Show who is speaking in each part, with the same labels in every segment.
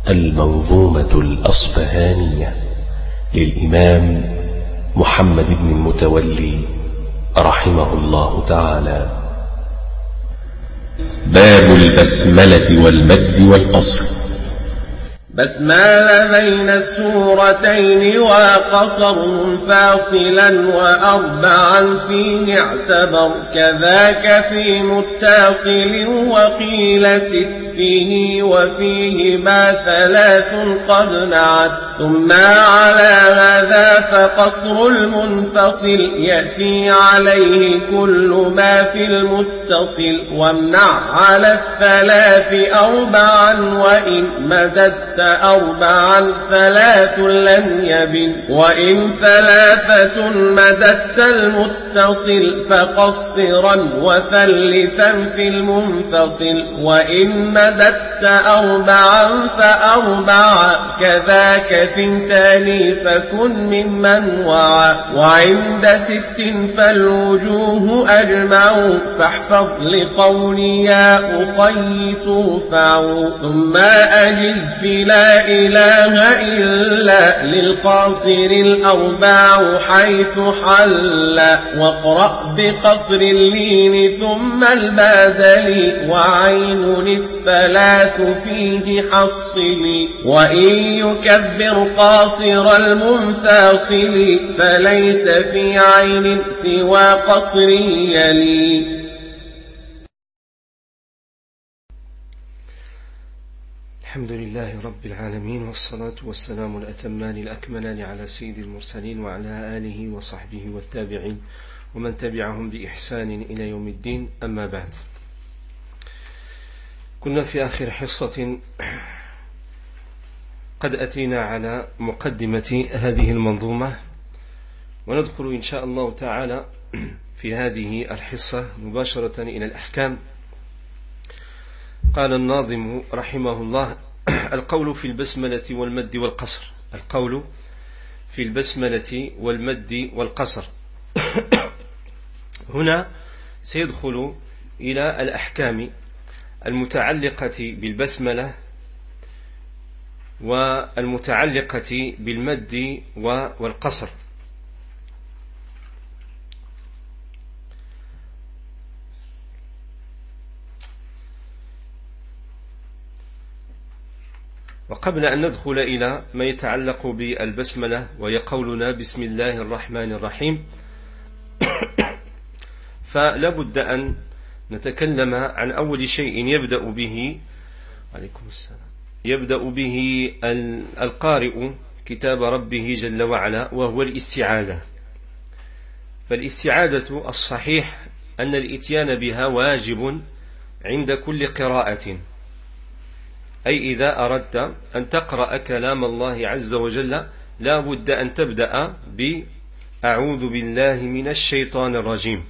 Speaker 1: المنظومة الأصفهانية للإمام محمد بن المتولي رحمه الله تعالى. باب البسملة والمد والقصر.
Speaker 2: بسمال بين السورتين وقصر فاصلا وأربعا فيه اعتبر، كذاك في متصل وقيل ست فيه، وفيه ما ثلاث قد نعت. ثم على هذا فقصر المنفصل يأتي عليه كل ما في المتصل، وامنع على الثلاث أربعا وإن مددت أربعا ثلاث لن يبن، وإن ثلاثة مددت المتصل فقصرا وثلثا في المنفصل، وإن مددت أربعا فأربعا كذاك ثنتان فكن ممن وعى. وعند ست فالوجوه أجمع، فاحفظ لقولي يا أخي ترفع. ثم أجز في لا إله إلا للقاصر الأربع حيث حل، واقرأ بقصر اللين ثم البدل، وعين الثلاث فيه حصل. وإن يكبر قاصر المنفصل فليس في عين سوى قصر يلي.
Speaker 3: الحمد لله رب العالمين، والصلاة والسلام الأتمان الأكملان على سيد المرسلين وعلى آله وصحبه والتابعين ومن تبعهم بإحسان إلى يوم الدين. أما بعد، كنا في آخر حصة قد أتينا على مقدمة هذه المنظومة، وندخل إن شاء الله تعالى في هذه الحصة مباشرة إلى الأحكام. قال الناظم رحمه الله: القول في البسملة والمد والقصر. القول في البسملة والمد والقصر. هنا سيدخل إلى الأحكام المتعلقة بالبسملة والمتعلقة بالمد والقصر. وقبل أن ندخل إلى ما يتعلق بالبسملة وهي قولنا بسم الله الرحمن الرحيم، فلا بد أن نتكلم عن أول شيء يبدأ به القارئ كتاب ربه جل وعلا، وهو الاستعاذة. فالاستعاذة الصحيح أن الإتيان بها واجب عند كل قراءة، أي إذا أردت أن تقرأ كلام الله عز وجل لا بد أن تبدأ بأعوذ بالله من الشيطان الرجيم،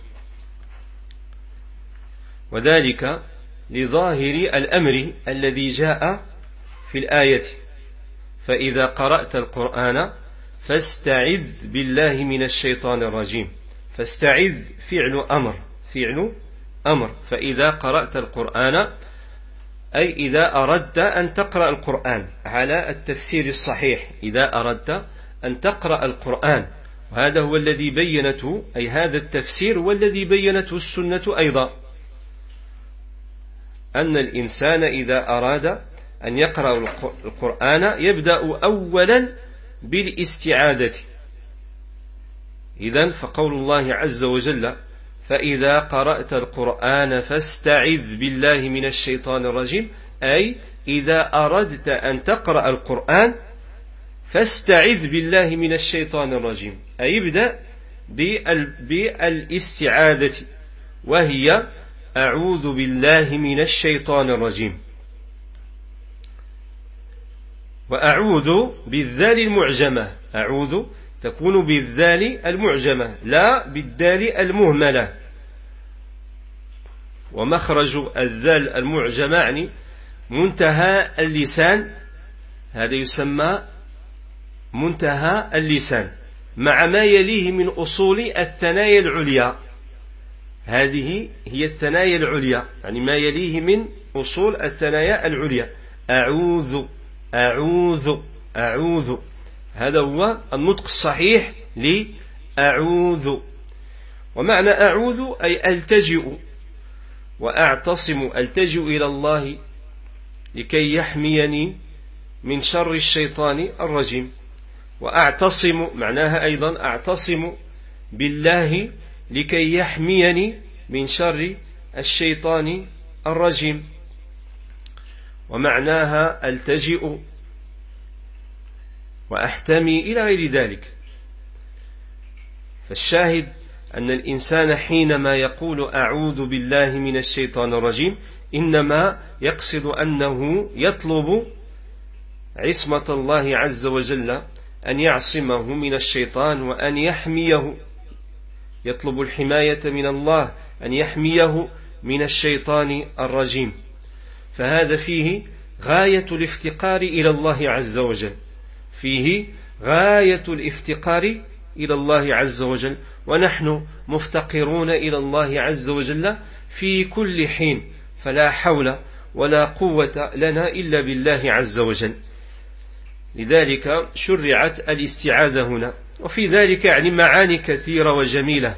Speaker 3: وذلك لظاهر الأمر الذي جاء في الآية: فإذا قرأت القرآن فاستعذ بالله من الشيطان الرجيم. فاستعذ فعل أمر، فإذا قرأت القرآن أي إذا أردت أن تقرأ القرآن على التفسير الصحيح، إذا أردت أن تقرأ القرآن. وهذا هو الذي بينته، أي هذا التفسير والذي بينته السنة أيضا، أن الإنسان إذا أراد أن يقرأ القرآن يبدأ أولا بالاستعاذة. إذن فقول الله عز وجل: فإذا قرأت القرآن فاستعذ بالله من الشيطان الرجيم، أي إذا أردت أن تقرأ القرآن فاستعذ بالله من الشيطان الرجيم، أي ابدأ بالاستعاذة، وهي أعوذ بالله من الشيطان الرجيم. وأعوذ بالذال المعجمة، أعوذ تكون بالذال المعجمة لا بالدال المهملة. ومخرج الذال المعجمة يعني منتهى اللسان، هذا يسمى منتهى اللسان، مع ما يليه من أصول الثنايا العليا. هذه هي الثنايا العليا، يعني ما يليه من أصول الثنايا العليا. أعوذ. هذا هو النطق الصحيح لأعوذ. ومعنى أعوذ أي ألتجئ وأعتصم، ألتجئ إلى الله لكي يحميني من شر الشيطان الرجيم. وأعتصم معناها أيضا أعتصم بالله لكي يحميني من شر الشيطان الرجيم. ومعناها ألتجئ وأحتمي إلى غير ذلك. فالشاهد أن الإنسان حينما يقول أعوذ بالله من الشيطان الرجيم إنما يقصد أنه يطلب عصمة الله عز وجل، أن يعصمه من الشيطان وأن يحميه، يطلب الحماية من الله أن يحميه من الشيطان الرجيم. فهذا فيه غاية الافتقار إلى الله عز وجل، فيه غاية الافتقار إلى الله عز وجل، ونحن مفتقرون إلى الله عز وجل في كل حين، فلا حول ولا قوة لنا إلا بالله عز وجل. لذلك شرعت الاستعاذة هنا، وفي ذلك يعني معاني كثيرة وجميلة.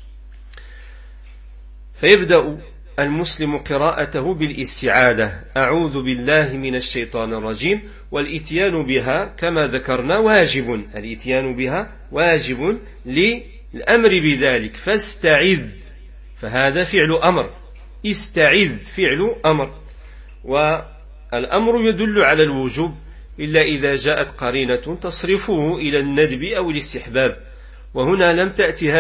Speaker 3: فيبدأ المسلم قراءته بالاستعاذة، أعوذ بالله من الشيطان الرجيم، والإتيان بها كما ذكرنا واجب، الإتيان بها واجب للأمر بذلك. فاستعذ، فهذا فعل أمر، استعذ فعل أمر، والأمر يدل على الوجوب إلا إذا جاءت قرينة تصرفه إلى الندب أو الاستحباب، وهنا لم تأتي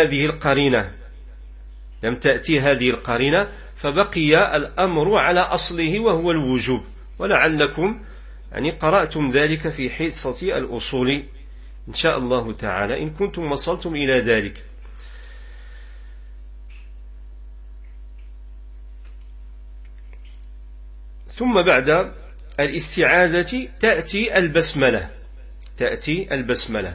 Speaker 3: هذه القرينة، فبقي الأمر على أصله وهو الوجوب. ولعلكم يعني قرأتم ذلك في حصة الأصول إن شاء الله تعالى إن كنتم وصلتم إلى ذلك. ثم بعد الاستعاذة تأتي البسملة.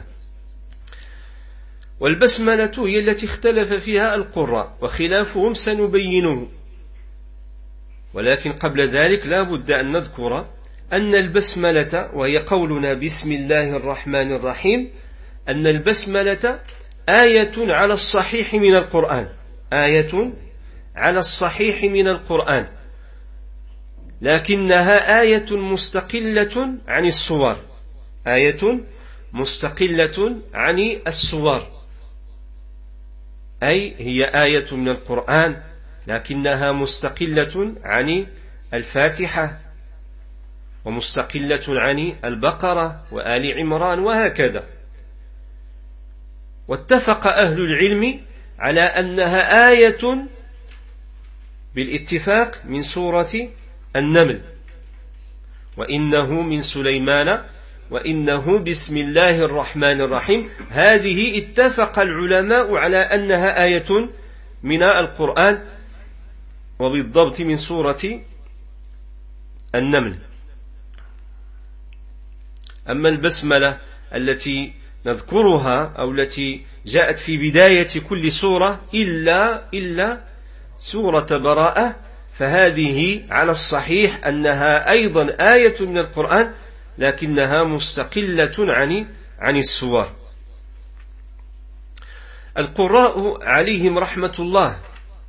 Speaker 3: والبسملة هي التي اختلف فيها القراء، وخلافهم سنبينه. ولكن قبل ذلك لا بد أن نذكر أن البسملة، وهي قولنا بسم الله الرحمن الرحيم، أن البسملة آية على الصحيح من القرآن، لكنها آية مستقلة عن السور، أي هي آية من القرآن لكنها مستقلة عن الفاتحة، ومستقلة عن البقرة وآل عمران وهكذا. واتفق أهل العلم على أنها آية بالاتفاق من سورة النمل، وإنه من سليمان وإنه بسم الله الرحمن الرحيم. هذه اتفق العلماء على أنها آية من القرآن، وبالضبط من سورة النمل. أما البسملة التي نذكرها أو التي جاءت في بداية كل سورة إلا سورة براءة، فهذه على الصحيح أنها أيضا آية من القرآن لكنها مستقلة عن السور. القراء عليهم رحمة الله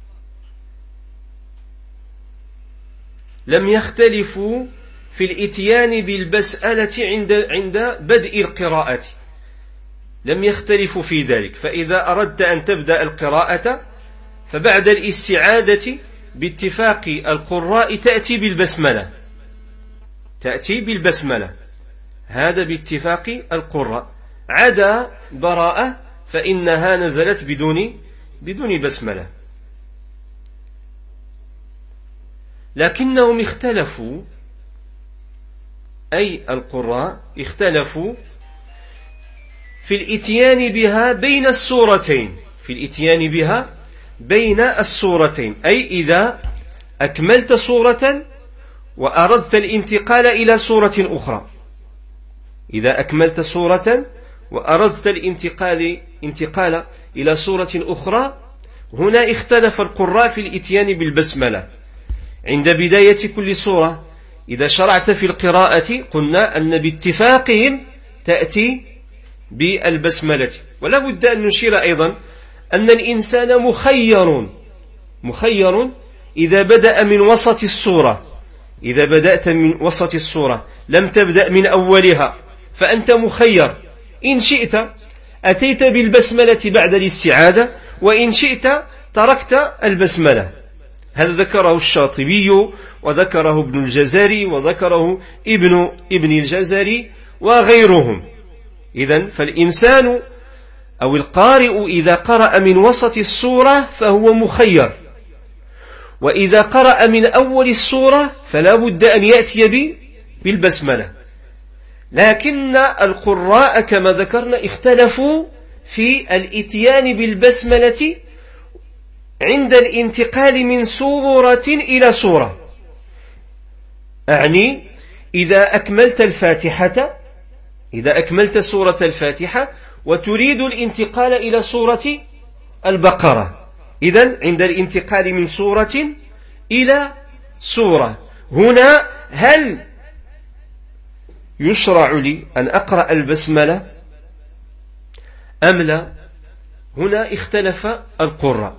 Speaker 3: لم يختلفوا في الإتيان بالبسألة عند بدء القراءة، لم يختلفوا في ذلك. فإذا أردت أن تبدأ القراءة فبعد الاستعاذة باتفاق القراء تأتي بالبسملة، هذا باتفاق القراء. عدا براءة فإنها نزلت بدون بسملة. لكنهم اختلفوا، أي القراء اختلفوا في الإتيان بها بين السورتين، أي إذا أكملت سورة وأردت الانتقال إلى سورة أخرى، إذا أكملت سورة وأردت الانتقال إلى سورة أخرى، هنا اختلف القراء في الإتيان بالبسملة عند بداية كل سورة، إذا شرعت في القراءة قلنا أن باتفاقهم تأتي بالبسملة. ولا بد أن نشير أيضا أن الإنسان مخير إذا بدأ من وسط السورة. إذا بدأت من وسط السورة لم تبدأ من أولها فأنت مخير، إن شئت أتيت بالبسملة بعد الاستعاذة، وإن شئت تركت البسملة. هذا ذكره الشاطبي وذكره ابن الجزري وذكره ابن الجزري وغيرهم. إذن فالإنسان أو القارئ إذا قرأ من وسط السورة فهو مخير، وإذا قرأ من أول السورة فلا بد أن يأتي بالبسملة. لكن القراء كما ذكرنا اختلفوا في الإتيان بالبسملة عند الانتقال من سورة إلى سورة. أعني إذا أكملت سورة الفاتحة وتريد الانتقال إلى سورة البقرة، إذن عند الانتقال من سورة إلى سورة هنا هل يشرع لي أن أقرأ البسملة أم لا؟ هنا اختلف القراء.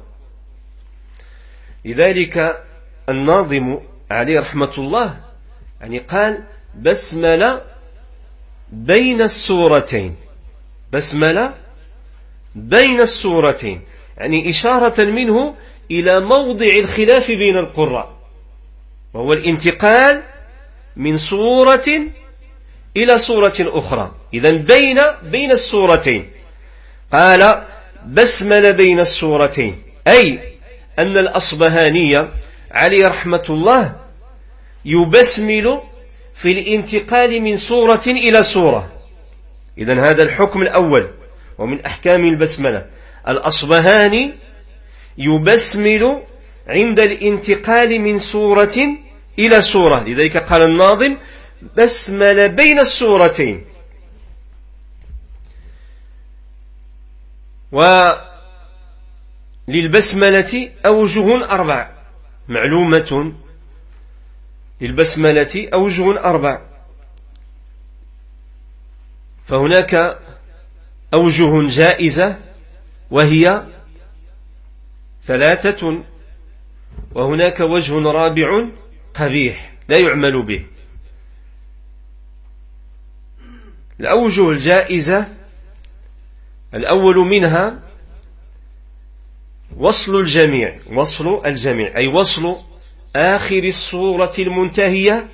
Speaker 3: لذلك الناظم عليه رحمة الله يعني قال بسملة بين السورتين، بسملة بين السورتين، يعني إشارة منه إلى موضع الخلاف بين القراء، وهو الانتقال من سورة إلى سورة أخرى. إذن بين السورتين قال بسملة بين السورتين، أي أن الأصبهاني عليه رحمة الله يبسمل في الانتقال من سورة إلى سورة. إذن هذا الحكم الأول ومن أحكام البسملة. الأصبهاني يبسمل عند الانتقال من سورة إلى سورة، لذلك قال الناظم بسمل بين السورتين. وللبسملة أوجه 4 معلومة، للبسملة أوجه 4، فهناك أوجه جائزة وهي 3، وهناك وجه رابع قبيح لا يعمل به. الأوجه الجائزة الأول منها وصل الجميع، أي وصل آخر السورة المنتهية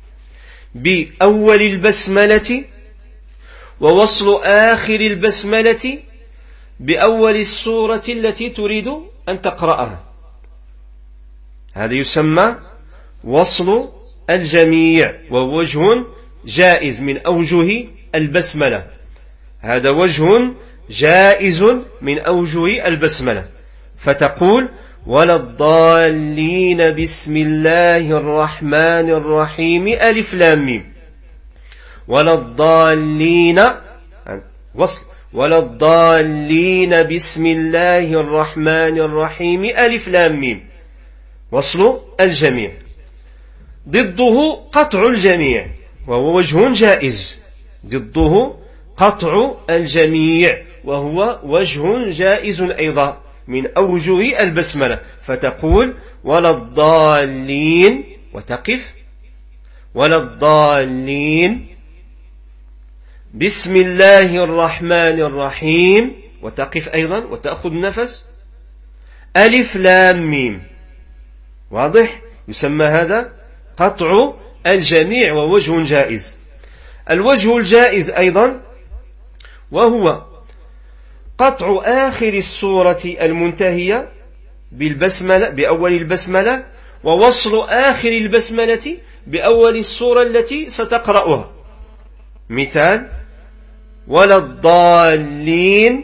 Speaker 3: بأول البسملة، ووصل آخر البسملة بأول السورة التي تريد أن تقرأها. هذا يسمى وصل الجميع، ووجه جائز من أوجه البسملة. هذا وجه جائز من أوجه البسملة. فتقول ولا الضالين بسم الله الرحمن الرحيم ألف لام ميم. ولا الضالين وصل، ولا الضالين بسم الله الرحمن الرحيم ألف لام ميم، وصل الجميع. ضده قطع الجميع، وهو وجه جائز. ضده قطع الجميع، وهو وجه جائز أيضا من أوجه البسملة. فتقول ولا الضالين وتقف، ولا الضالين بسم الله الرحمن الرحيم، وتقف أيضا وتأخذ نفس، ألف لام ميم. واضح؟ يسمى هذا قطع الجميع ووجه جائز. الوجه الجائز أيضا وهو قطع آخر السورة المنتهية بالبسملة بأول البسملة، ووصل آخر البسملة بأول السورة التي ستقرأها. مثال ولا الضالين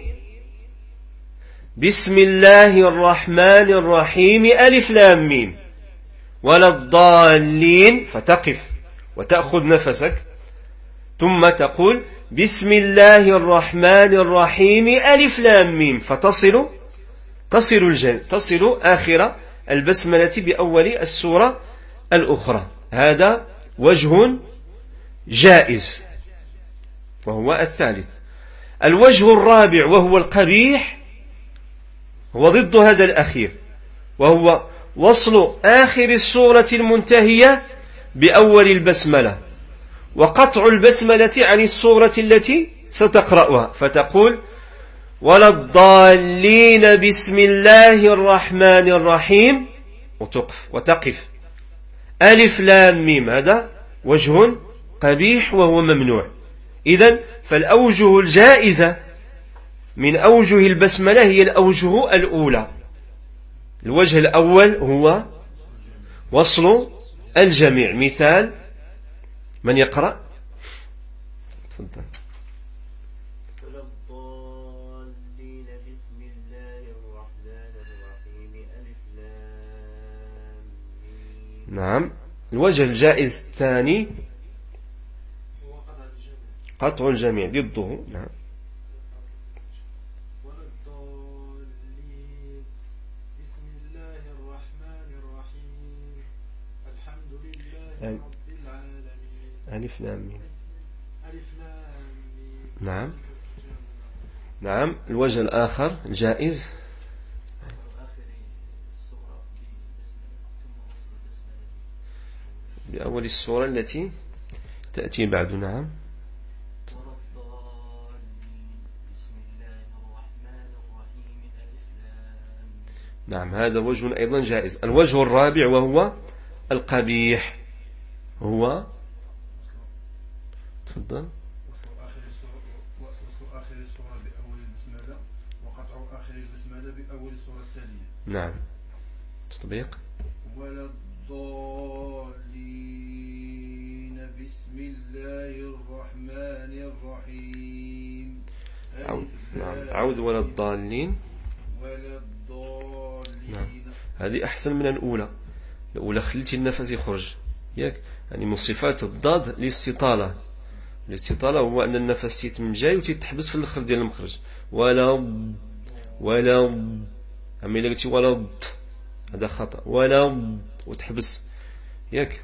Speaker 3: بسم الله الرحمن الرحيم ألف لام ميم. ولا الضالين، فتقف وتأخذ نفسك، ثم تقول بسم الله الرحمن الرحيم ألف لام ميم، فتصل آخر البسملة بأول السورة الأخرى. هذا وجه جائز وهو الثالث. الوجه الرابع وهو القبيح هو ضد هذا الأخير، وهو وصل آخر السورة المنتهية بأول البسملة وقطع البسملة عن السورة التي ستقرأها، فتقول ولا الضالين بسم الله الرحمن الرحيم وتقف ألف لام ميم. هذا وجه قبيح وهو ممنوع. إذن فالأوجه الجائزة من أوجه البسملة هي الأوجه الأولى. الوجه الأول هو وصل الجميع. مثال، من يقرأ؟ تفضل.
Speaker 4: ولا الضالين بسم الله الرحمن الرحيم ألف لام ميم.
Speaker 3: نعم. الوجه الجائز الثاني قطع الجميع ضده. نعم.
Speaker 5: ولا الضالين بسم الله الرحمن الرحيم الحمد لله رب العالمين
Speaker 3: ألف لام ميم.
Speaker 5: ألف لام ميم.
Speaker 3: نعم. نعم. الوجه الآخر الجائز بأول السورة التي تأتي بعد. نعم.
Speaker 4: ولا الضالين بسم الله الرحمن الرحيم ألف لام.
Speaker 3: نعم. هذا وجه أيضا جائز. الوجه الرابع وهو القبيح هو تفضل.
Speaker 6: وصل آخر السورة بأول البسملة وقطع آخر البسملة بأول السورة التالية.
Speaker 3: نعم. تطبيق.
Speaker 6: ولا الضالين بسم الله الرحمن الرحيم
Speaker 3: نعم. عود ولا الضالين.
Speaker 6: ولا الضالين.
Speaker 3: نعم. هذه أحسن من الأولى. الأولى خليتي النفس يخرج ياك، يعني من صفات الضاد الاستطالة. الاستطالة هو أن النفس يتم جاي وتتحبس في الآخر ديال المخرج. ولا أما إلا قلتي ولا هذا خطأ. ولا وتحبس ياك.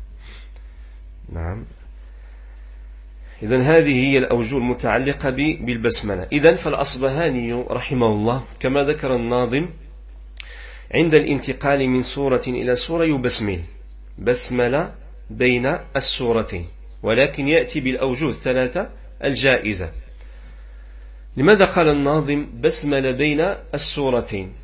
Speaker 3: نعم. إذن هذه هي الأوجه المتعلقة بالبسملة. إذن فالأصبهاني رحمه الله كما ذكر الناظم عند الانتقال من سورة إلى سورة يبسمل بسملة بين السورتين، ولكن يأتي بالأوجه الثلاثة الجائزة. لماذا قال الناظم بسملة بين السورتين؟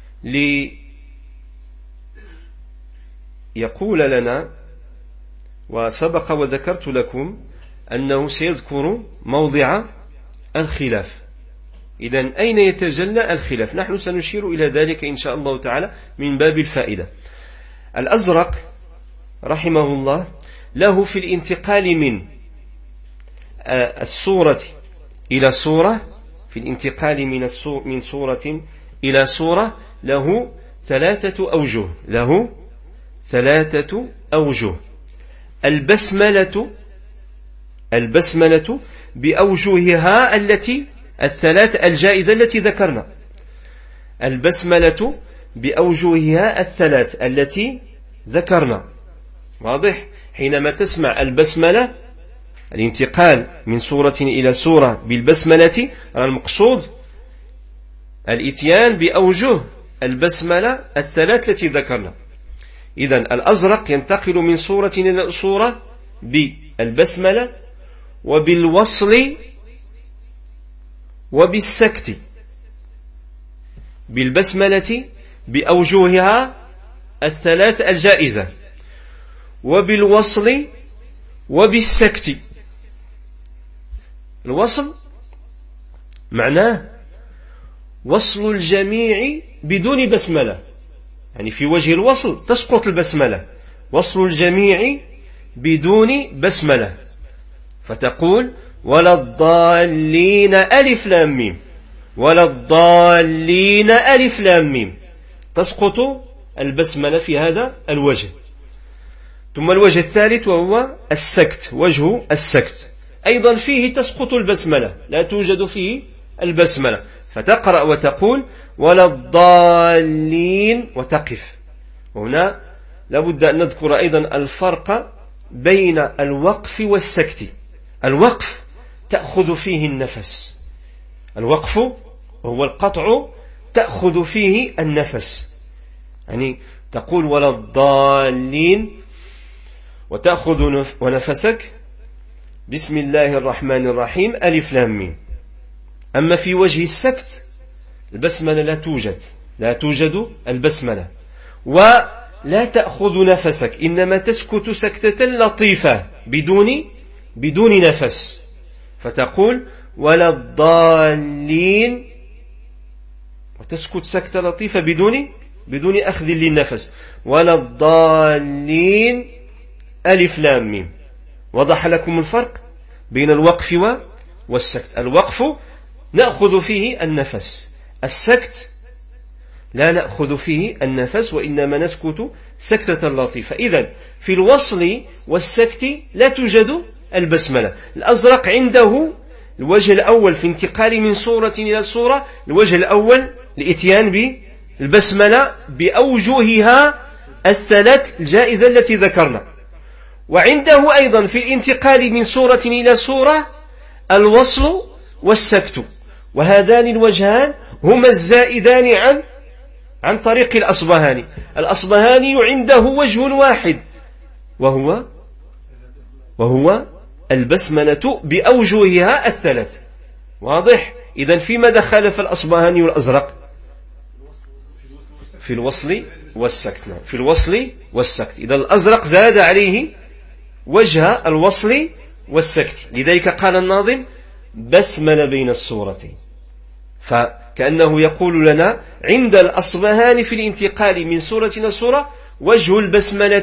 Speaker 3: ليقول لنا، وسبق وذكرت لكم أنه سيذكر موضع الخلاف. إذن أين يتجلى الخلاف؟ نحن سنشير إلى ذلك إن شاء الله تعالى من باب الفائدة. الأزرق رحمه الله له في الانتقال من السورة إلى سورة، في الانتقال من سورة إلى سورة له ثلاثة أوجه. البسملة بأوجهها الثلاث الجائزة التي ذكرنا. البسملة بأوجهها الثلاث التي ذكرنا. واضح؟ حينما تسمع البسملة الانتقال من سورة إلى سورة بالبسملة المقصود الاتيان بأوجه البسملة الثلاث التي ذكرنا. إذن الأزرق ينتقل من سورة إلى سورة بالبسملة وبالوصل وبالسكت. بالبسملة بأوجهها الثلاث الجائزة، وبالوصل وبالسكت. الوصل معناه وصل الجميع بدون بسملة، يعني في وجه الوصل تسقط البسملة. وصل الجميع بدون بسملة، فتقول ولا الضالين ألف لام ميم، ولا الضالين ألف لام ميم، تسقط البسملة في هذا الوجه. ثم الوجه الثالث وهو السكت، وجه السكت أيضا فيه تسقط البسملة، لا توجد فيه البسملة، فتقرأ وتقول ولا الضالين وتقف. وهنا لابد أن نذكر أيضا الفرق بين الوقف والسكت. الوقف تأخذ فيه النفس، الوقف وهو القطع تأخذ فيه النفس، يعني تقول ولا الضالين وتأخذ ونفسك بسم الله الرحمن الرحيم ألف لام ميم. أما في وجه السكت البسملة لا توجد البسملة، ولا تأخذ نفسك، إنما تسكت سكتة لطيفة بدون نفس، فتقول ولا الضالين وتسكت سكتة لطيفة بدون أخذ للنفس، ولا الضالين ألف لام ميم. وضح لكم الفرق بين الوقف والسكت. الوقف نأخذ فيه النفس، السكت لا نأخذ فيه النفس، وإنما نسكت سكتة لطيفة. إذن في الوصل والسكت لا توجد البسملة. الأزرق عنده الوجه الأول في انتقال من صورة إلى صورة، الوجه الأول الإتيان بالبسملة بأوجهها الثلاث الجائزة التي ذكرنا، وعنده أيضا في الانتقال من صورة إلى صورة الوصل والسكت، وهذان الوجهان هما الزائدان عن طريق الأصبهاني. الأصبهاني عنده وجه واحد وهو البسملة بأوجهها الثلاث. واضح؟ إذن فيما دخل في الأصبهاني والأزرق؟ في الوصل والسكت. في الوصل والسكت. إذن الأزرق زاد عليه وجه الوصل والسكت، لذلك قال الناظم بسمل بين الصورتين. فكأنه يقول لنا عند الأصبهاني في الانتقال من صورة إلى صورة وجه البسملة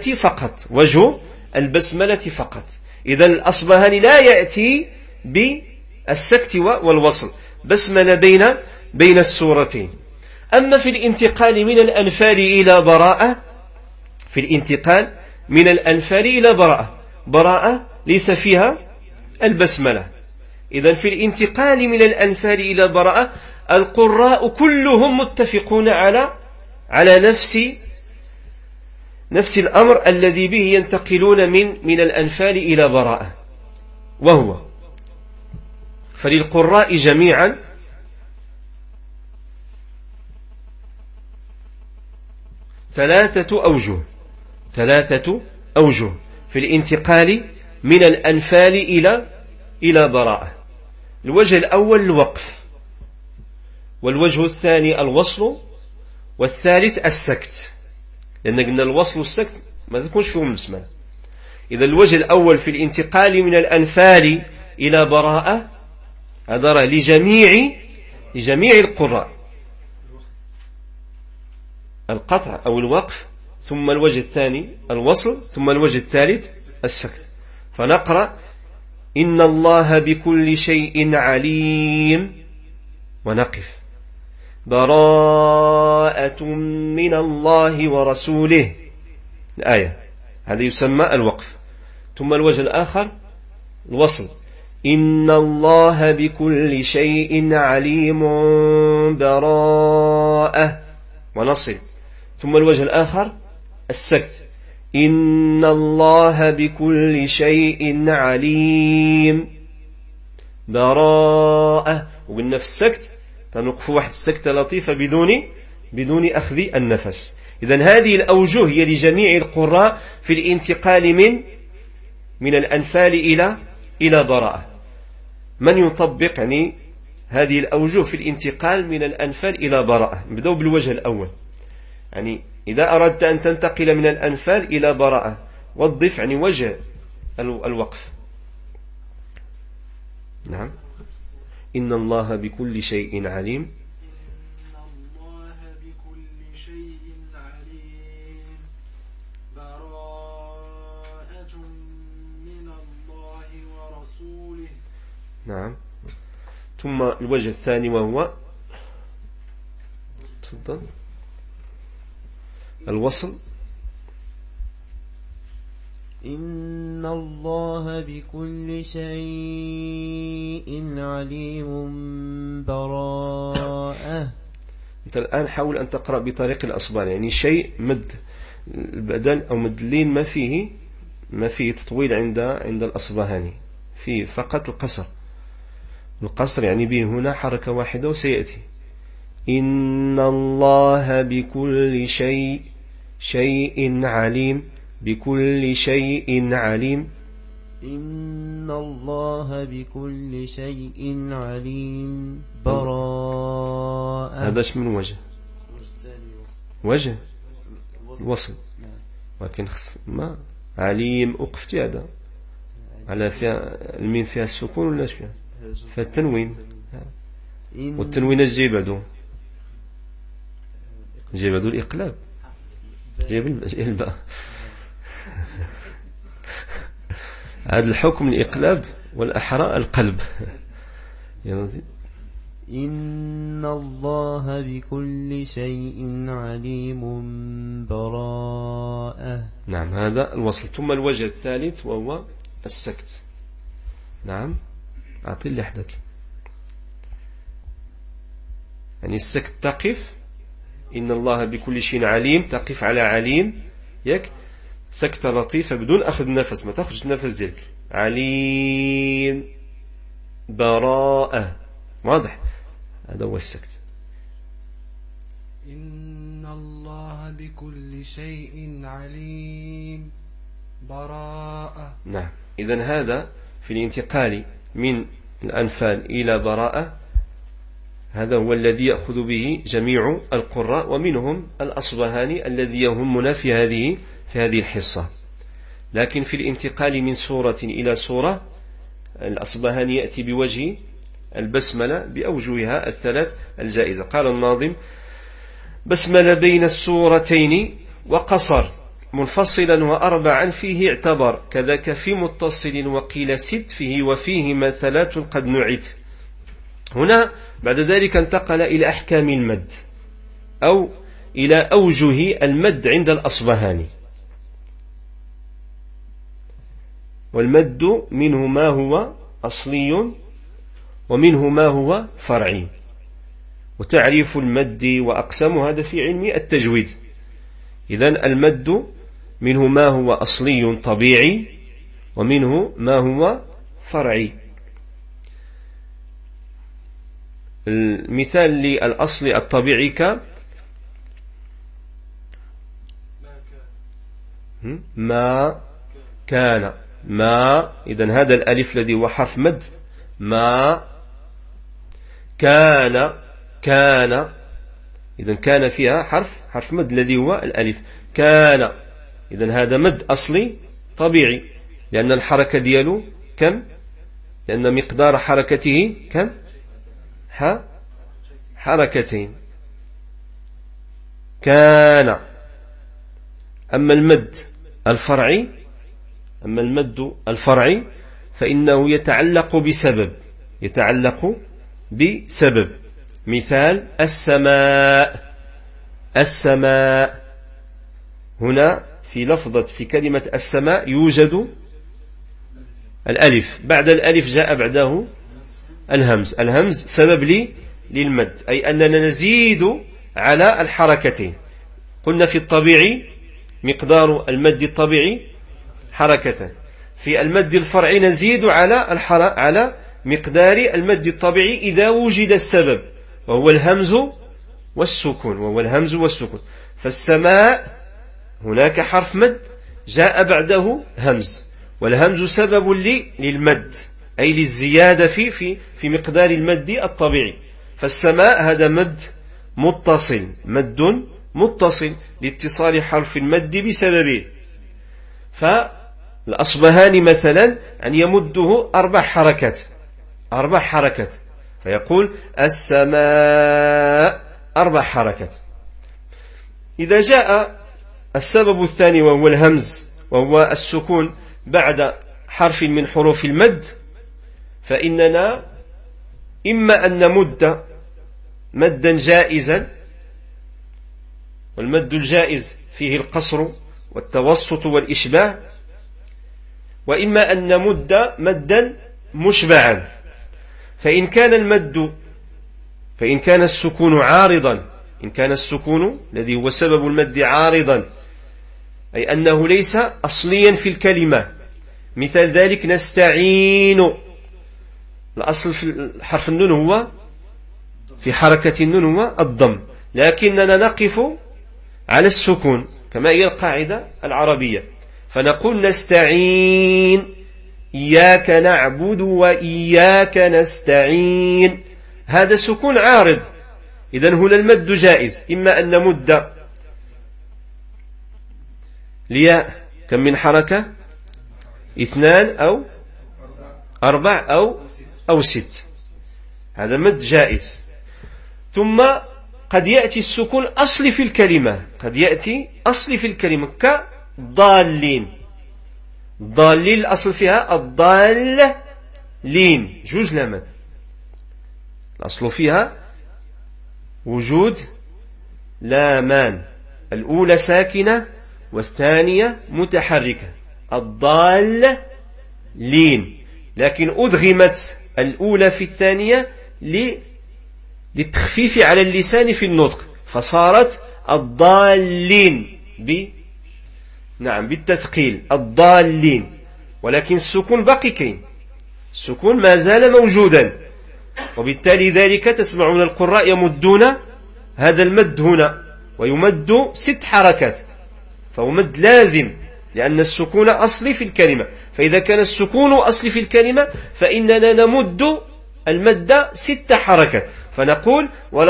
Speaker 3: فقط. إذن الأصبهاني لا يأتي بالسكت والوصل، بسمل بين الصورتين. أما في الانتقال من الأنفال إلى براءة، في الانتقال من الأنفال إلى براءة ليس فيها البسملة. إذن في الانتقال من الأنفال إلى براءة القراء كلهم متفقون على نفس الأمر الذي به ينتقلون من الأنفال إلى براءة، وهو فللقراء جميعا ثلاثة أوجه في الانتقال من الأنفال إلى براءة. الوجه الأول الوقف، والوجه الثاني الوصل، والثالث السكت، لأن قلنا الوصل والسكت ما تكونش فيهم البسملة. إذا الوجه الأول في الانتقال من الأنفال إلى براءة هذا لجميع القراء، القطع أو الوقف، ثم الوجه الثاني الوصل، ثم الوجه الثالث السكت. فنقرأ إن الله بكل شيء عليم، ونقف براءة من الله ورسوله، الآية، هذا يسمى الوقف. ثم الوجه الآخر الوصل، إن الله بكل شيء عليم براءة، ونصل. ثم الوجه الآخر السكت، إن الله بكل شيء عليم براءة. وقلنا في السكت تنقف واحد السكتة لطيفة بدون أخذ النفس. إذن هذه الأوجه هي لجميع القراء في الانتقال من الأنفال إلى براءة. من يطبق هذه الأوجه في الانتقال من الأنفال إلى براءة؟ نبدأ بالوجه الأول. إذا أردت أن تنتقل من الأنفال إلى براءة وضف وجه الوقف. نعم، إن الله بكل شيء عليم،
Speaker 5: براءة من الله ورسوله.
Speaker 3: نعم. ثم الوجه الثاني وهو تفضل الوصل،
Speaker 7: إن الله بكل شيء عليم براءة.
Speaker 3: أنت الآن حاول أن تقرأ بطريق الأصبان، شيء مد البدل أو مد اللين ما فيه ما فيه تطويل عند الأصبهاني، فيه فقط القصر يعني به هنا حركة واحدة وسيأتي. إن الله بكل شيء عليم، بكل شيء عليم.
Speaker 7: إن الله بكل شيء عليم. براءة.
Speaker 3: هذا اش من وجه الوصل، ولكن ما عليم أقفتي هذا على فيها الميم فيها السكون ولا فيها التنوين، والتنوين اش جاي بعدو؟ جاي بعدو الإقلاب، جاي الباء. هذا الحكم الإقلاب والأحرى القلب.
Speaker 7: إن الله بكل شيء عليم. براءة.
Speaker 3: نعم، هذا الوصل. ثم الوجه الثالث وهو السكت. نعم، أعطي اللي حدك، يعني السكت تقف، إن الله بكل شيء عليم، تقف على عليم، ياك سكتة لطيفة بدون أخذ نفس، ما تأخذ نفس ديالك. عليم. براءة. واضح؟ هذا هو السكت.
Speaker 5: إن الله بكل شيء عليم. براءة.
Speaker 3: نعم، إذن هذا في الانتقال من الأنفال إلى براءة، هذا هو الذي يأخذ به جميع القراء، ومنهم الأصبهاني الذي يهمنا في هذه الحصة. لكن في الانتقال من سورة إلى سورة، الأصبهاني يأتي بوجه البسملة بأوجهها الثلاث الجائزة. قال الناظم: بسمل بين السورتين وقصر، منفصلا وأربعا فيه اعتبر، كذاك في متصل وقيل ست، فيه وفيه ثلاث قد نعت. هنا بعد ذلك انتقل إلى أحكام المد أو إلى أوجه المد عند الأصبهاني. والمد منه ما هو أصلي ومنه ما هو فرعي، وتعريف المد وأقسام هذا في علم التجويد. إذن المد منه ما هو أصلي طبيعي ومنه ما هو فرعي. المثال للأصل الطبيعي ما كان. ما، إذن هذا الألف الذي هو حرف مد. ما كان. إذن كان فيها حرف مد الذي هو الألف. كان، إذن هذا مد أصلي طبيعي، لأن الحركة دياله كم؟ لأن مقدار حركته كم؟ حركتين. كان. أما المد الفرعي فإنه يتعلق بسبب. مثال السماء. هنا في كلمة السماء يوجد الألف، بعد الألف جاء بعده الهمز سبب للمد، أي أننا نزيد على الحركتين. قلنا في الطبيعي مقدار المد الطبيعي حركة، في المد الفرعي نزيد على مقدار المد الطبيعي إذا وجد السبب، وهو الهمز والسكون. فالسماء هناك حرف مد جاء بعده همز، والهمز سبب للمد، أي للزيادة في مقدار المد الطبيعي. فالسماء هذا مد متصل لاتصال حرف المد بسببه. فالأصبهاني مثلا أن يمده 4 حركات، فيقول السماء 4 حركات. إذا جاء السبب الثاني وهو الهمز وهو السكون بعد حرف من حروف المد، فإننا إما أن نمد مدا جائزا، والمد الجائز فيه القصر والتوسط والإشباع، وإما أن نمد مدا مشبعا. فإن كان السكون عارضا، إن كان السكون الذي هو سبب المد عارضا، أي أنه ليس أصليا في الكلمة. مثال ذلك نستعين، الأصل في حرف النون هو في حركة النون هو الضم، لكننا نقف على السكون كما هي القاعدة العربية، فنقول نستعين، إياك نعبد وإياك نستعين، هذا سكون عارض. إذن هنا المد جائز، إما أن نمد لياء كم من حركة، 2 أو 4 أو 6، هذا مد جائز. ثم قد يأتي السكون أصلي في الكلمة، قد يأتي أصلي في الكلمة كضالين، ضالين الأصل فيها الضالين، جوج لامات، الأصل فيها وجود لامان، الأولى ساكنة والثانية متحركة، الضالين، لكن أدغمت الأولى في الثانية للتخفيف على اللسان في النطق، فصارت الضالين بالتثقيل، الضالين، ولكن السكون باقي كاين، السكون ما زال موجودا، وبالتالي ذلك تسمعون القراء يمدون هذا المد هنا، ويمد 6 حركات، فهو مد لازم لأن السكون أصلي في الكلمة. فإذا كان السكون أصلي في الكلمة فإننا نمد المد 6 حركات، فنقول ولا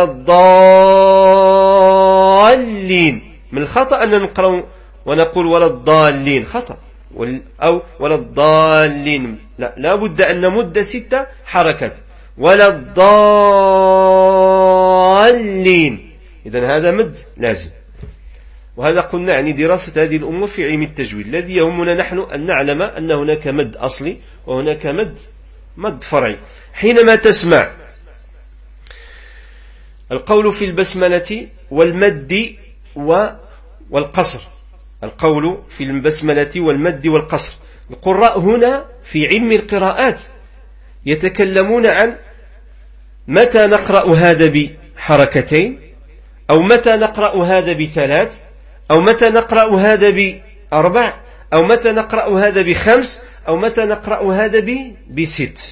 Speaker 3: الضالين. من الخطأ أن نقرأ ونقول ولا الضالين، خطأ، أو ولا الضالين، لا بد أن نمد 6 حركات، ولا الضالين، إذن هذا مد لازم. وهذا قلنا يعني دراسة هذه الأمور في علم التجويد، الذي يهمنا نحن أن نعلم أن هناك مد أصلي وهناك مد فرعي. حينما تسمع القول في البسملة والمد والقصر، القول في البسملة والمد والقصر، القراء هنا في علم القراءات يتكلمون عن متى نقرأ هذا بحركتين، أو متى نقرأ هذا ب3، أو متى نقرأ هذا ب4، أو متى نقرأ هذا ب5، أو متى نقرأ هذا ب6.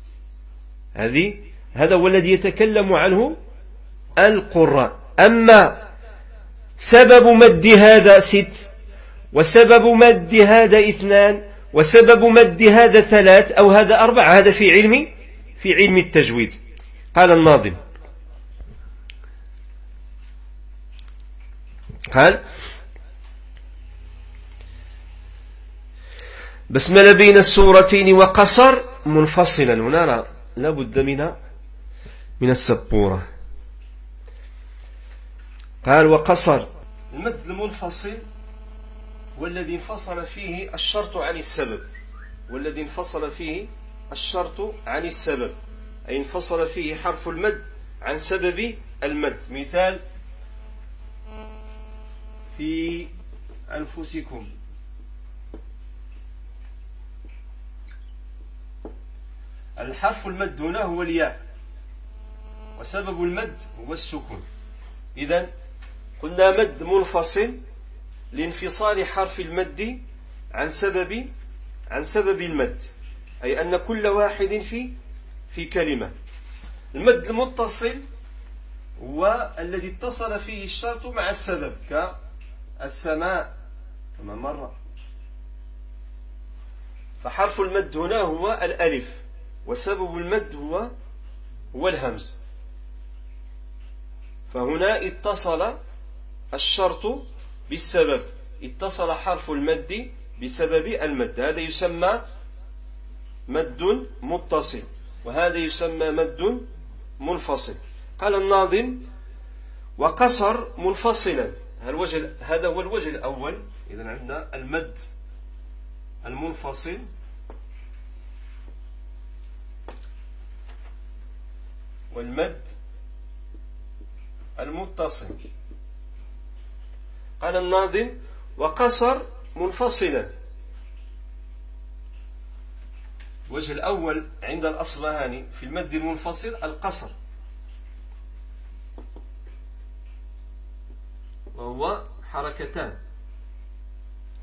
Speaker 3: هذا هو الذي يتكلم عنه القراء. أما سبب مد هذا 6، وسبب مد هذا 2، وسبب مد هذا 3 أو هذا 4، هذا في علم التجويد. قال الناظم، قال بسملة بين السورتين وقصر منفصلا، هنا لا بد من السبورة. قال وقصر، المد المنفصل والذي انفصل فيه الشرط عن السبب، والذي انفصل فيه الشرط عن السبب، أي انفصل فيه حرف المد عن سبب المد. مثال في أنفسكم، الحرف المد هنا هو الياء، وسبب المد هو السكون. إذن قلنا مد منفصل لانفصال حرف المد عن سبب المد، أي أن كل واحد في كلمة. المد المتصل هو الذي اتصل فيه الشرط مع السبب، كالسماء كما مر، فحرف المد هنا هو الألف، وسبب المد هو الهمز، فهنا اتصل الشرط بالسبب، اتصل حرف المد بسبب المد، هذا يسمى مد متصل، وهذا يسمى مد منفصل. قال الناظم وقصر منفصلا، هذا هو الوجه الأول. إذن عندنا المد المنفصل والمد المتصل. قال الناظم وقصر منفصلا، الوجه الأول عند الأصبهاني في المد المنفصل القصر، وهو حركتان،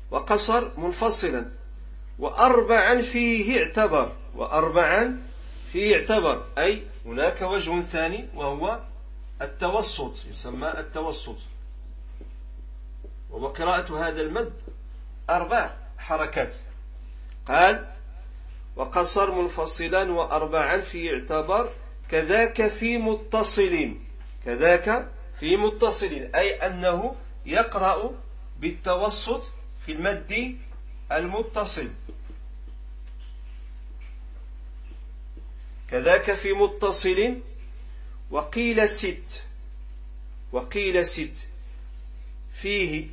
Speaker 3: وقصر منفصلا، وأربعا فيه اعتبر، وأربعا فيه اعتبر، أي هناك وجه ثاني وهو التوسط، يسمى التوسط. وقراءة هذا المد 4 حركات. قال وقصر منفصلا وأربعا فيه اعتبر كذاك في متصل، كذاك في متصل، أي أنه يقرأ بالتوسط في المد المتصل. كذاك في متصل. وقيل ست، وقيل ست فيه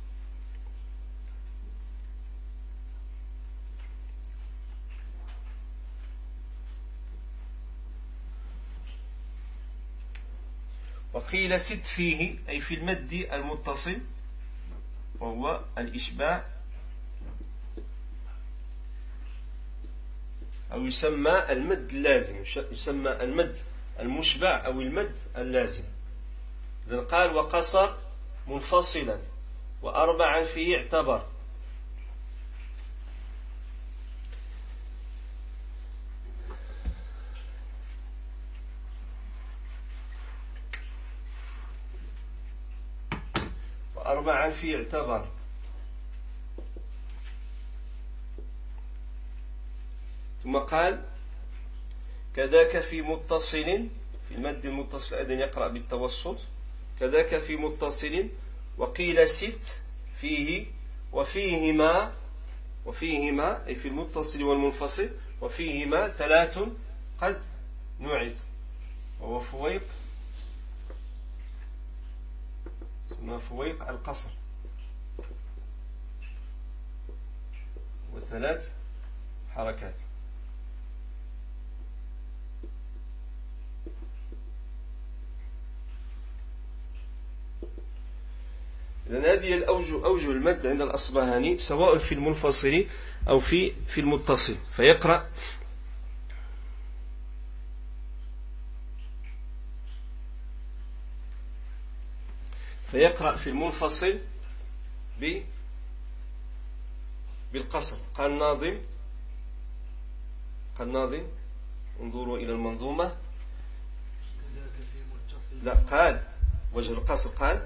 Speaker 3: وقيل ست فيه، أي في المد المتصل وهو الإشباع، أو يسمى المد اللازم، يسمى المد المشبع أو المد اللازم. إذن قال وقصر منفصلا وأربعا فيه اعتبر. وأربعا فيه اعتبر. ثم قال كذاك في متصل، في المد المتصل أيضا يقرأ بالتوسط، كذاك في متصل. وقيل ست فيه وفيهما، وفيهما أي في المتصل والمنفصل، وفيهما 3 قد نعد، وهو فويق، اسمه فويق القصر، و3 حركات. إذن هذه أوجه المد عند الأصبهاني سواء في المنفصل أو في المتصل. فيقرأ في المنفصل بالقصر. قال الناظم انظروا إلى المنظومة. لا، قال وجه القصر، قال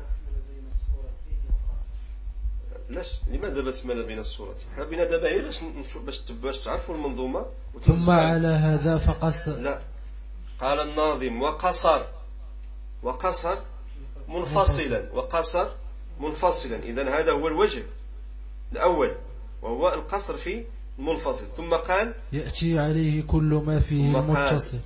Speaker 3: لاش لماذا بسملة بين الصورتين؟ احنا بنا دابا غير باش تعرفوا المنظومة.
Speaker 8: ثم على هذا فقصر.
Speaker 3: لا، قال الناظم وقصر منفصلا، وقصر منفصلا. إذن هذا هو الوجه الأول وهو القصر في المنفصل. ثم قال
Speaker 8: يأتي عليه كل ما فيه المتصل.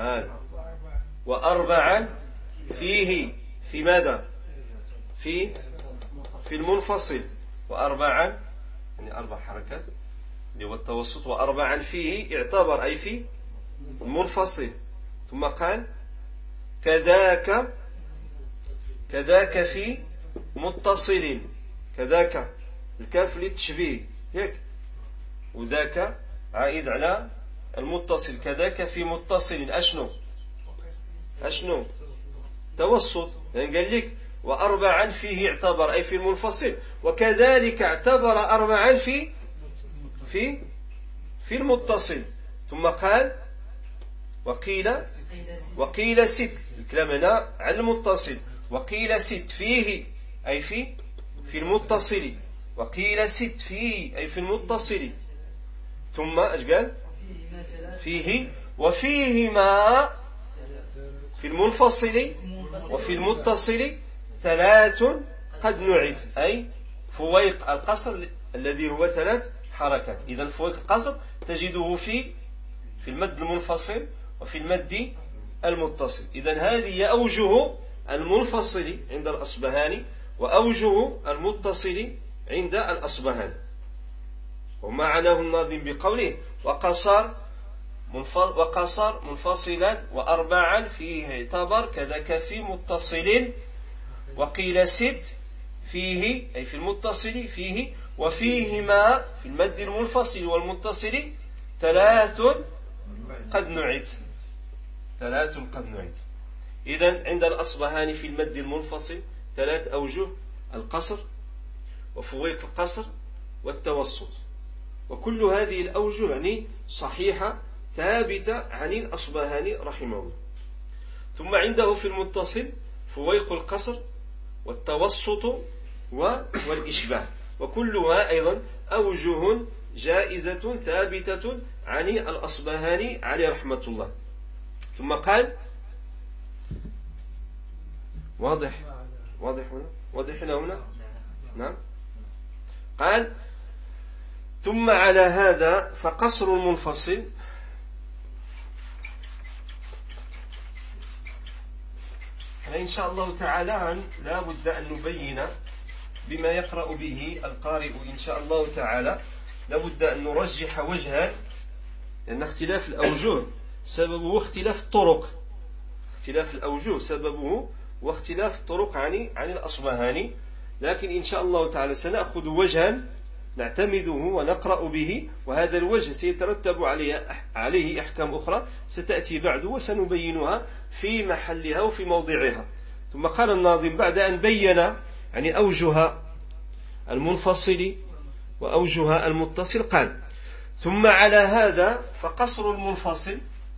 Speaker 3: وأربعا فيه، في ماذا؟ في المنفصل. وأربعا يعني 4 حركات اللي هو التوسط. وأربعا فيه اعتبر، أي في المنفصل. ثم قال كذاك في متصل، كذاك الكاف للتشبيه ياك، وذاك عائد على المتصل. كذاك في متصل أشنو توسط. يعني قال لك وأربعا فيه اعتبر، أي في المنفصل، وكذلك اعتبر 4 في المتصل. ثم قال وقيل ست، الكلام هنا على المتصل. وقيل ست فيه، أي في المتصل. وقيل ست فيه، أي في المتصل. ثم ايش قال؟ فيه وفيهما، في المنفصل وفي المتصل 3 قد نعد، أي فويق القصر الذي هو 3 حركات. إذن فويق القصر تجده في المد المنفصل وفي المد المتصل. إذن هذه أوجه المنفصل عند الأصبهاني وأوجه المتصل عند الأصبهاني. وما عناه الناظم بقوله وقصر منفصلا وأربعا فيه اعتبر كذاك في متصل. وقيل ست فيه، أي في المتصل فيه، وفيهما في المد المنفصل والمتصل 3 قد نعد. إذن عند الأصبهاني في المد المنفصل 3 أوجه: القصر وفويق القصر والتوسط. وكل هذه الأوجه يعني صحيحة ثابتة عن الأصبهاني رحمه الله. ثم عنده في المتصل فويق القصر والتوسط والإشباع، وكلها أيضا أوجه جائزة ثابتة عن الأصبهاني عليه رحمة الله. ثم قال واضح هنا نعم. قال ثم على هذا فقصر المنفصل إن شاء الله تعالى لا بد أن نبين بما يقرأ به القارئ إن شاء الله تعالى، لا بد أن نرجح وجها، لأن اختلاف الأوجه سببه اختلاف الطرق، اختلاف الأوجه سببه واختلاف الطرق عن الأصبهاني. لكن إن شاء الله تعالى سنأخذ وجها نعتمده ونقرأ به، وهذا الوجه سيترتب عليه أحكام أخرى ستأتي بعد وسنبينها في محلها وفي موضعها. ثم قال الناظم بعد أن بين يعني أوجه المنفصل وأوجه المتصل قال ثم على هذا فقصر المنفصل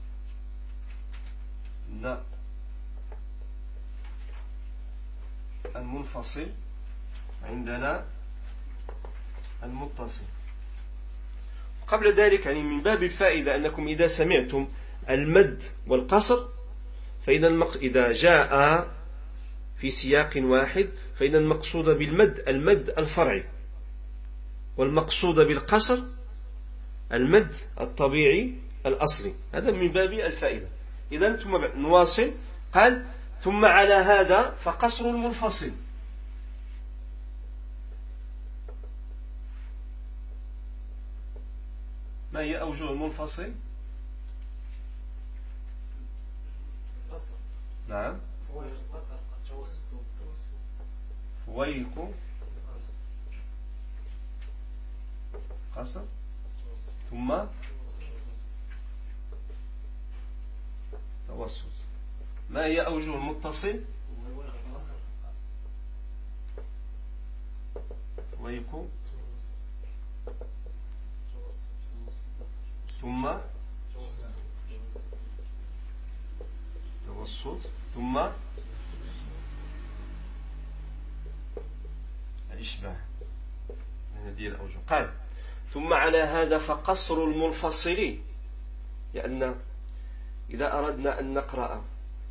Speaker 3: المنفصل عندنا المتصل. قبل ذلك يعني من باب الفائدة أنكم إذا سمعتم المد والقصر إذا جاء في سياق واحد فإن المقصود بالمد المد الفرعي، والمقصود بالقصر المد الطبيعي الأصلي. هذا من باب الفائدة. إذن ثم نواصل. قال ثم على هذا فقصر المنفصل. ما هي أوجه المنفصل؟ نعم فويق قصر ثم توسط. ما هي أوجه المتصل؟ فويق ثم توسط ثم الإشباع. هذه الأوجه. قال ثم على هذا فقصر المنفصل، لأن إذا أردنا أن نقرأ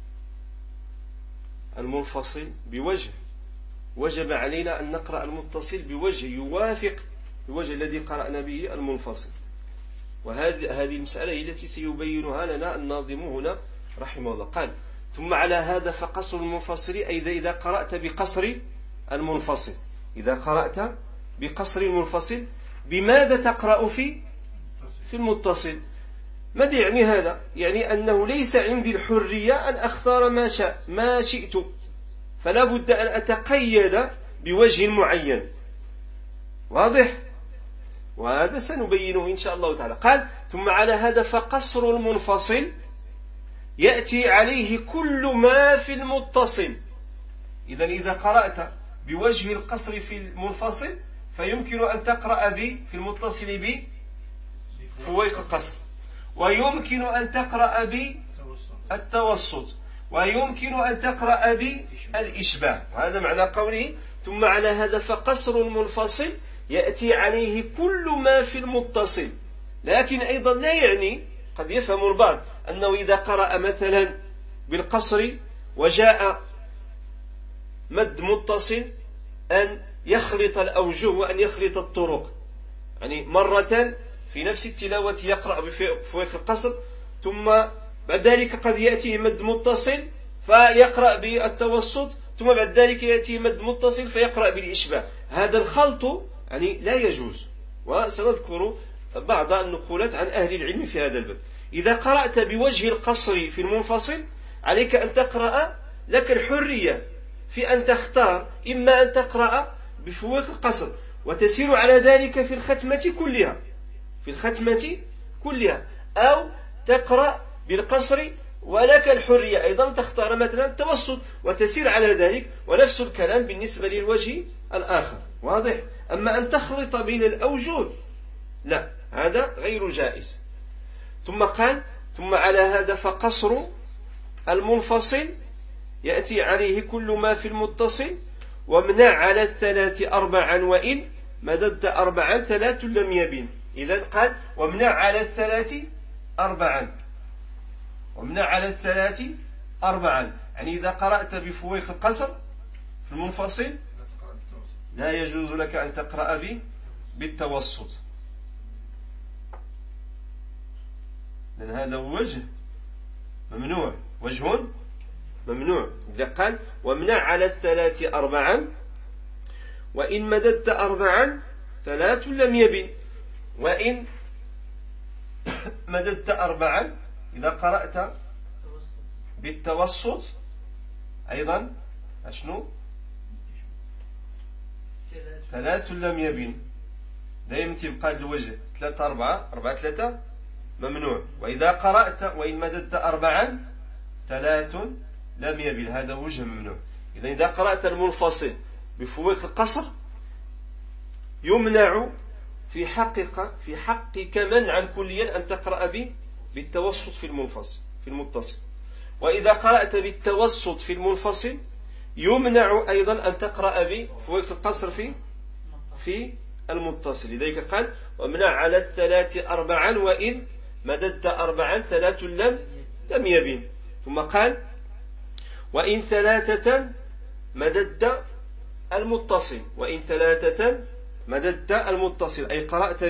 Speaker 3: المنفصل بوجه وجب علينا أن نقرأ المتصل بوجه يوافق الوجه الذي قرأنا به المنفصل. وهذه المسألة هي التي سيبينها لنا الناظم هنا رحمه الله. قال ثم على هذا فقصر المنفصل أي إذا قرأت بقصر المنفصل. إذا قرأت بقصر المنفصل بماذا تقرأ في المتصل؟ ماذا يعني هذا؟ يعني أنه ليس عندي الحرية أن أختار ما شئت، فلا بد أن أتقيد بوجه معين. واضح؟ وهذا سنبينه إن شاء الله تعالى. قال ثم على هذا فقصر المنفصل يأتي عليه كل ما في المتصل. إذا قرأت بوجه القصر في المنفصل فيمكن أن تقرأ في المتصل بفويق القصر، ويمكن أن تقرأ بالتوسط، ويمكن أن تقرأ بالإشباع. وهذا معنى قوله ثم على هذا فقصر المنفصل يأتي عليه كل ما في المتصل. لكن أيضا لا يعني قد يفهم البعض أنه إذا قرأ مثلا بالقصر وجاء مد متصل أن يخلط الأوجه وأن يخلط الطرق، يعني مرة في نفس التلاوة يقرأ بفويق القصر ثم بعد ذلك قد يأتي مد متصل فيقرأ بالتوسط ثم بعد ذلك يأتي مد متصل فيقرأ بالإشباع. هذا الخلط يعني لا يجوز، وسنذكر بعض النقولات عن أهل العلم في هذا الباب. إذا قرأت بوجه القصر في المنفصل عليك أن تقرأ، لك الحرية في أن تختار إما أن تقرأ بفويق القصر وتسير على ذلك في الختمة كلها، أو تقرأ بالقصر ولك الحرية أيضا تختار مثلا التوسط وتسير على ذلك، ونفس الكلام بالنسبة للوجه الآخر. واضح؟ أما أن تخلط بين الأوجه لا، هذا غير جائز. ثم قال ثم على هذا فقصر المنفصل يأتي عليه كل ما في المتصل، وامنع على الثلاث أربعا وإن مددت أربعا ثلاث لم يبن. إذن قال وامنع على الثلاث أربعا، وامنع على الثلاث أربعا، يعني إذا قرأت بفويق القصر في المنفصل لا يجوز لك أن تقرأ بالتوسط، لأن هذا وجه ممنوع، وجه ممنوع. إذا قال وامنع على الثلاث أربعا وإن مددت أربعا ثلاث لم يبن، وإن مددت أربعا إذا قرأت بالتوسط أيضا أشنو؟ ثلاث لم يبن، دائما تبقى الوجه ثلاثة أربعة، أربعة ثلاثة ممنوع. وإذا قرأت وإن مددت أربعا ثلاث لم يبن، هذا وجه ممنوع. إذا قرأت المنفصل بفويق القصر يمنع في حقك منعا كليا أن تقرأ بالتوسط في المنفصل في المتصل. وإذا قرأت بالتوسط في المنفصل يمنع أيضا أن تقرأ بفويق القصر في المتصل. لذلك قال وامنع على الثلاث أربعا وإن مددت أربعا ثلاث لم يبن. ثم قال وإن ثلاثة مددت المتصل، وإن ثلاثة مددت المتصل أي قرأت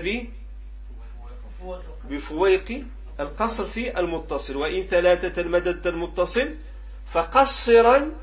Speaker 3: بفويق القصر في المتصل. وإن ثلاثة مددت المتصل فقصرا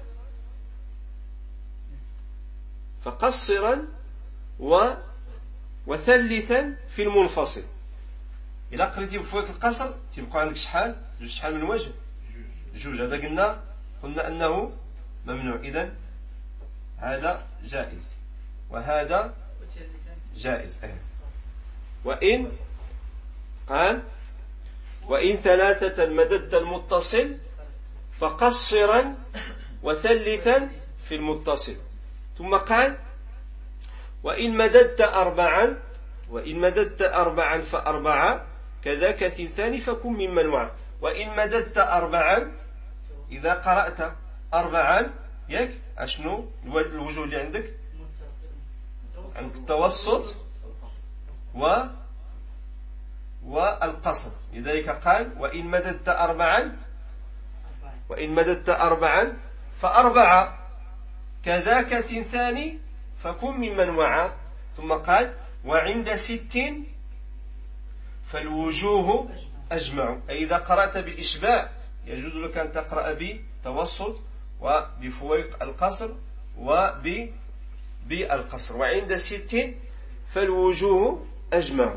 Speaker 3: وثلثا في المنفصل. إلا قريتي بفويق القصر تبقى عندك شحال من وجه؟ جوج. هذا قلنا أنه ممنوع. إذن هذا جائز وهذا جائز. وإن قال وإن ثلاثة مددت المتصل فقصرا وثلثا في المتصل. ثم قال وإن مددت أربعا فأربعة كذاك ثنتان فكن ممن وعى. وإن مددت أربعا إذا قرأت أربعا ياك أشنو الوجوه اللي عندك؟ عندك التوسط والقصر. لذلك قال وإن مددت أربعا فأربعة كذاك ثنتان فكن ممن وعى. ثم قال وعند ست فالوجوه أجمع، أي إذا قرأت بالإشباع يجوز لك أن تقرأ بتوسط وبفويق القصر وبالقصر. وعند ست فالوجوه أجمع.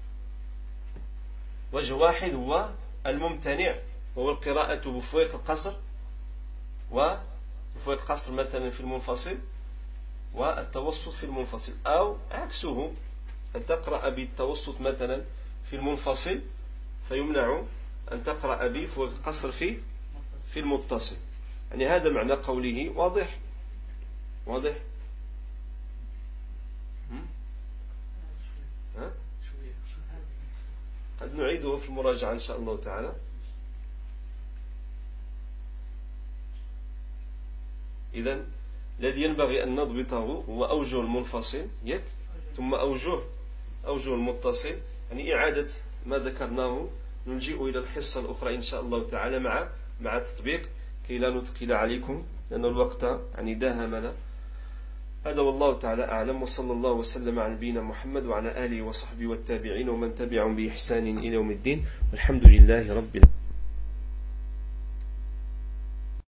Speaker 3: وجه واحد هو الممتنع، وهو القراءة بفويق القصر وبفويق القصر مثلا في المنفصل والتوسط في المنفصل، أو عكسه أن تقرأ بالتوسط مثلا في المنفصل فيمنع أن تقرأ بفويق القصر في المتصل. يعني هذا معنى قوله. واضح؟ قد نعيده في المراجعة إن شاء الله تعالى. إذن الذي ينبغي أن نضبطه هو أوجه المنفصل ثم أوجه المتصل، يعني إعادة ما ذكرناه نلجئ إلى الحصة الأخرى إن شاء الله تعالى مع التطبيق كي لا نثقل عليكم لأن الوقت يعني داهمنا. هذا والله تعالى أعلم، وصلى الله وسلم على نبينا محمد وعلى آله وصحبه والتابعين ومن تبعهم بإحسان إلى يوم الدين، والحمد لله رب العالمين.